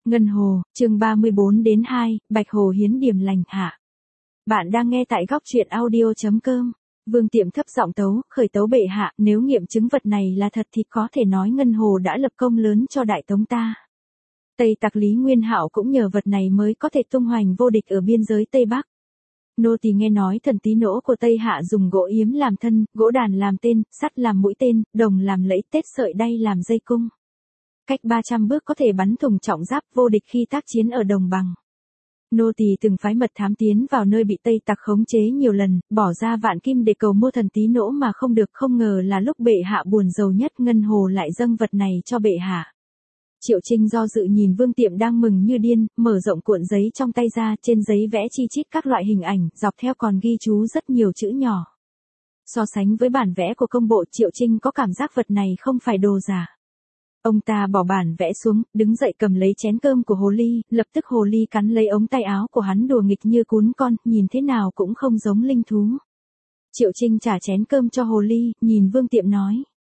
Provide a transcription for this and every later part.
Ngân Hồ, chương 34-2, Bạch Hồ hiến điểm lành hạ. Bạn đang nghe tại góc truyện audio.com. Vương Tiệm thấp giọng tấu, khởi tấu bệ hạ, nếu nghiệm chứng vật này là thật thì có thể nói Ngân Hồ đã lập công lớn cho Đại Tống ta. Tây Tặc Lý Nguyên Hạo cũng nhờ vật này mới có thể tung hoành vô địch ở biên giới Tây Bắc. Nô tỳ nghe nói thần tí nỗ của Tây Hạ dùng gỗ yếm làm thân, gỗ đàn làm tên, sắt làm mũi tên, đồng làm lẫy, tết sợi đay làm dây cung. Cách 300 bước có thể bắn thùng trọng giáp, vô địch khi tác chiến ở đồng bằng. Nô tỳ từng phái mật thám tiến vào nơi bị Tây Tặc khống chế nhiều lần, bỏ ra vạn kim để cầu mua thần tí nỗ mà không được, không ngờ là lúc bệ hạ buồn rầu nhất Ngân Hồ lại dâng vật này cho bệ hạ. Triệu Trinh do dự nhìn Vương Tiệm đang mừng như điên, mở rộng cuộn giấy trong tay ra, trên giấy vẽ chi chít các loại hình ảnh, dọc theo còn ghi chú rất nhiều chữ nhỏ. So sánh với bản vẽ của công bộ, Triệu Trinh có cảm giác vật này không phải đồ giả. Ông ta bỏ bản vẽ xuống, đứng dậy cầm lấy chén cơm của hồ ly, lập tức hồ ly cắn lấy ống tay áo của hắn đùa nghịch như cún con, nhìn thế nào cũng không giống linh thú. Triệu Trinh trả chén cơm cho hồ ly, nhìn Vương Tiệm nói.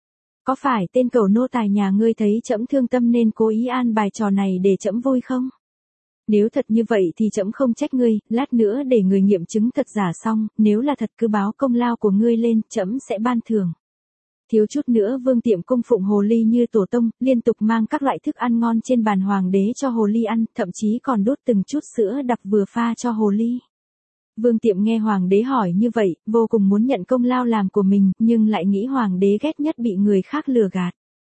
Có phải tên cẩu nô tài nhà ngươi thấy trẫm thương tâm nên cố ý an bài trò này để trẫm vui không? Nếu thật như vậy thì trẫm không trách ngươi, lát nữa để người nghiệm chứng thật giả xong, nếu là thật cứ báo công lao của ngươi lên, trẫm sẽ ban thưởng. Thiếu chút nữa Vương Tiệm cung phụng hồ ly như tổ tông, liên tục mang các loại thức ăn ngon trên bàn hoàng đế cho hồ ly ăn, thậm chí còn đút từng chút sữa đặc vừa pha cho hồ ly. Vương Tiệm nghe hoàng đế hỏi như vậy, vô cùng muốn nhận công lao làm của mình, nhưng lại nghĩ hoàng đế ghét nhất bị người khác lừa gạt.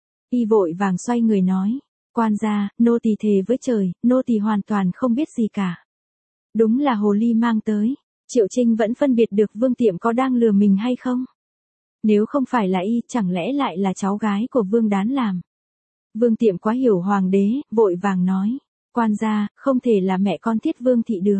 Y vội vàng xoay người nói, quan gia, nô tỳ thề với trời, nô tỳ hoàn toàn không biết gì cả. Đúng là hồ ly mang tới. Triệu Trinh vẫn phân biệt được Vương Tiệm có đang lừa mình hay không. Nếu không phải là y, chẳng lẽ lại là cháu gái của Vương Đán làm. Vương Tiệm quá hiểu hoàng đế, vội vàng nói, quan gia, không thể là mẹ con Thiết Vương Thị được.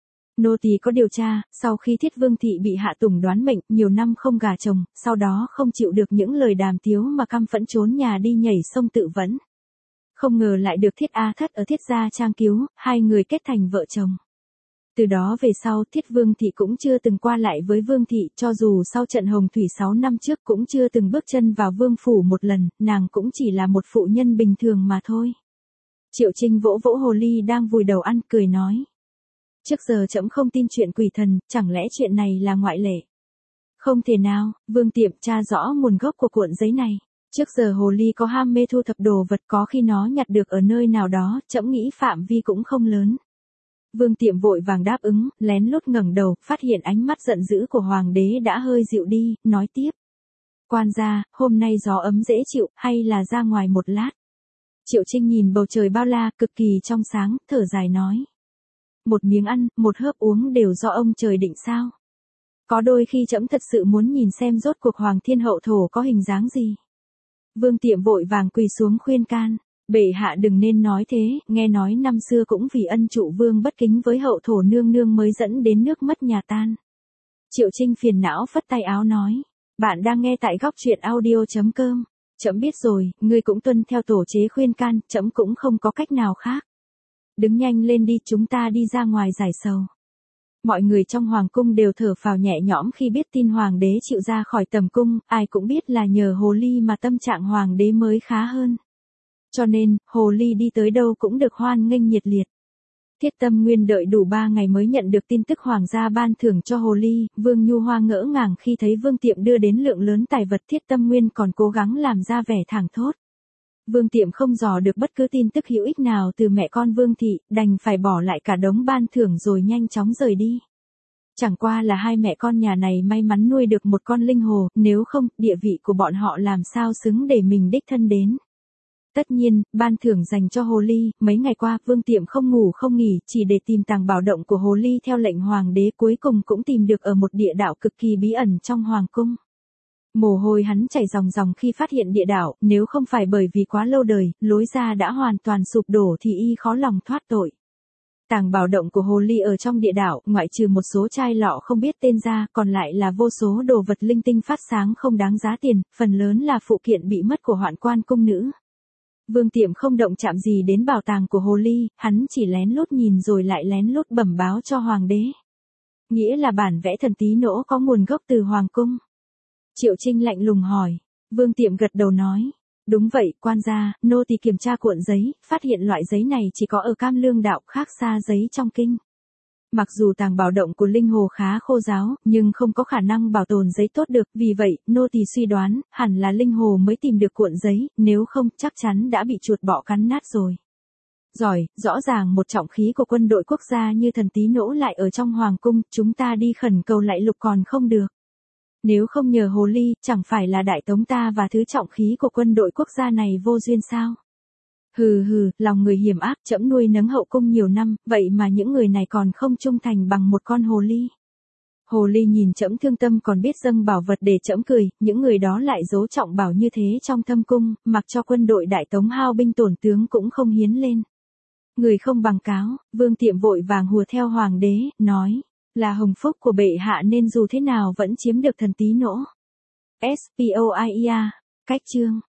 Nô tỳ có điều tra, sau khi Thiết Vương Thị bị Hạ Tùng đoán mệnh, nhiều năm không gả chồng, sau đó không chịu được những lời đàm tiếu mà căm phẫn trốn nhà đi nhảy sông tự vẫn. Không ngờ lại được Thiết A Thất ở Thiết gia trang cứu, hai người kết thành vợ chồng. Từ đó về sau Thiết Vương Thị cũng chưa từng qua lại với Vương Thị, cho dù sau trận Hồng Thủy 6 năm trước cũng chưa từng bước chân vào Vương Phủ một lần, nàng cũng chỉ là một phụ nhân bình thường mà thôi. Triệu Trinh vỗ vỗ hồ ly đang vùi đầu ăn, cười nói. Trước giờ trẫm không tin chuyện quỷ thần, chẳng lẽ chuyện này là ngoại lệ? Không thể nào, Vương Tiệm tra rõ nguồn gốc của cuộn giấy này. Trước giờ hồ ly có ham mê thu thập đồ vật, có khi nó nhặt được ở nơi nào đó, trẫm nghĩ phạm vi cũng không lớn. Vương Tiệm vội vàng đáp ứng, lén lút ngẩng đầu, phát hiện ánh mắt giận dữ của hoàng đế đã hơi dịu đi, nói tiếp. Quan gia, hôm nay gió ấm dễ chịu, hay là ra ngoài một lát? Triệu Trinh nhìn bầu trời bao la, cực kỳ trong sáng, thở dài nói. Một miếng ăn, một hớp uống đều do ông trời định sao? Có đôi khi trẫm thật sự muốn nhìn xem rốt cuộc Hoàng Thiên Hậu Thổ có hình dáng gì. Vương Tiệm vội vàng quỳ xuống khuyên can. Bệ hạ đừng nên nói thế, nghe nói năm xưa cũng vì ân trụ vương bất kính với hậu thổ nương nương mới dẫn đến nước mất nhà tan. Triệu Trinh phiền não phất tay áo nói. Bạn đang nghe tại góc truyện audio.com. Trẫm biết rồi, ngươi cũng tuân theo tổ chế khuyên can, trẫm cũng không có cách nào khác. Đứng nhanh lên đi, chúng ta đi ra ngoài giải sầu. Mọi người trong hoàng cung đều thở phào nhẹ nhõm khi biết tin hoàng đế chịu ra khỏi tầm cung, ai cũng biết là nhờ hồ ly mà tâm trạng hoàng đế mới khá hơn. Cho nên, hồ ly đi tới đâu cũng được hoan nghênh nhiệt liệt. Thiết Tâm Nguyên đợi đủ 3 ngày mới nhận được tin tức hoàng gia ban thưởng cho hồ ly, Vương Nhu Hoa ngỡ ngàng khi thấy Vương Tiệm đưa đến lượng lớn tài vật. Thiết Tâm Nguyên còn cố gắng làm ra vẻ thảng thốt. Vương Tiệm không dò được bất cứ tin tức hữu ích nào từ mẹ con Vương Thị, đành phải bỏ lại cả đống ban thưởng rồi nhanh chóng rời đi. Chẳng qua là hai mẹ con nhà này may mắn nuôi được một con linh hồ, nếu không, địa vị của bọn họ làm sao xứng để mình đích thân đến. Tất nhiên, ban thưởng dành cho hồ ly, mấy ngày qua Vương Tiệm không ngủ không nghỉ, chỉ để tìm tàng bảo động của hồ ly theo lệnh hoàng đế, cuối cùng cũng tìm được ở một địa đạo cực kỳ bí ẩn trong hoàng cung. Mồ hôi hắn chảy ròng ròng khi phát hiện địa đạo, nếu không phải bởi vì quá lâu đời, lối ra đã hoàn toàn sụp đổ thì y khó lòng thoát tội. Tàng bảo động của hồ ly ở trong địa đạo, ngoại trừ một số chai lọ không biết tên ra, còn lại là vô số đồ vật linh tinh phát sáng không đáng giá tiền, phần lớn là phụ kiện bị mất của hoạn quan cung nữ. Vương Tiệm không động chạm gì đến bảo tàng của hồ ly, hắn chỉ lén lút nhìn rồi lại lén lút bẩm báo cho hoàng đế. Nghĩa là bản vẽ thần tí nỗ có nguồn gốc từ hoàng cung. Triệu Trinh lạnh lùng hỏi. Vương Tiệm gật đầu nói. Đúng vậy, quan gia, nô tỳ kiểm tra cuộn giấy, phát hiện loại giấy này chỉ có ở Cam Lương đạo, khác xa giấy trong kinh. Mặc dù tàng bảo động của Linh Hồ khá khô ráo, nhưng không có khả năng bảo tồn giấy tốt được, vì vậy, nô tỳ suy đoán, hẳn là Linh Hồ mới tìm được cuộn giấy, nếu không, chắc chắn đã bị chuột bọ cắn nát rồi. Giỏi, rõ ràng một trọng khí của quân đội quốc gia như thần tí nỗ lại ở trong hoàng cung, chúng ta đi khẩn cầu lại lục còn không được. Nếu không nhờ hồ ly, chẳng phải là đại tống ta và thứ trọng khí của quân đội quốc gia này vô duyên sao? Hừ hừ, lòng người hiểm ác, trẫm nuôi nấng hậu cung nhiều năm, vậy mà những người này còn không trung thành bằng một con hồ ly. Hồ ly nhìn trẫm thương tâm còn biết dâng bảo vật để trẫm cười, những người đó lại giấu trọng bảo như thế trong thâm cung, mặc cho quân đội đại tống hao binh tổn tướng cũng không hiến lên. Người không bằng cáo, Vương Tiệm vội vàng hùa theo hoàng đế, nói, là hồng phúc của bệ hạ nên dù thế nào vẫn chiếm được thần tí nỗ. Spoiea, cách chương.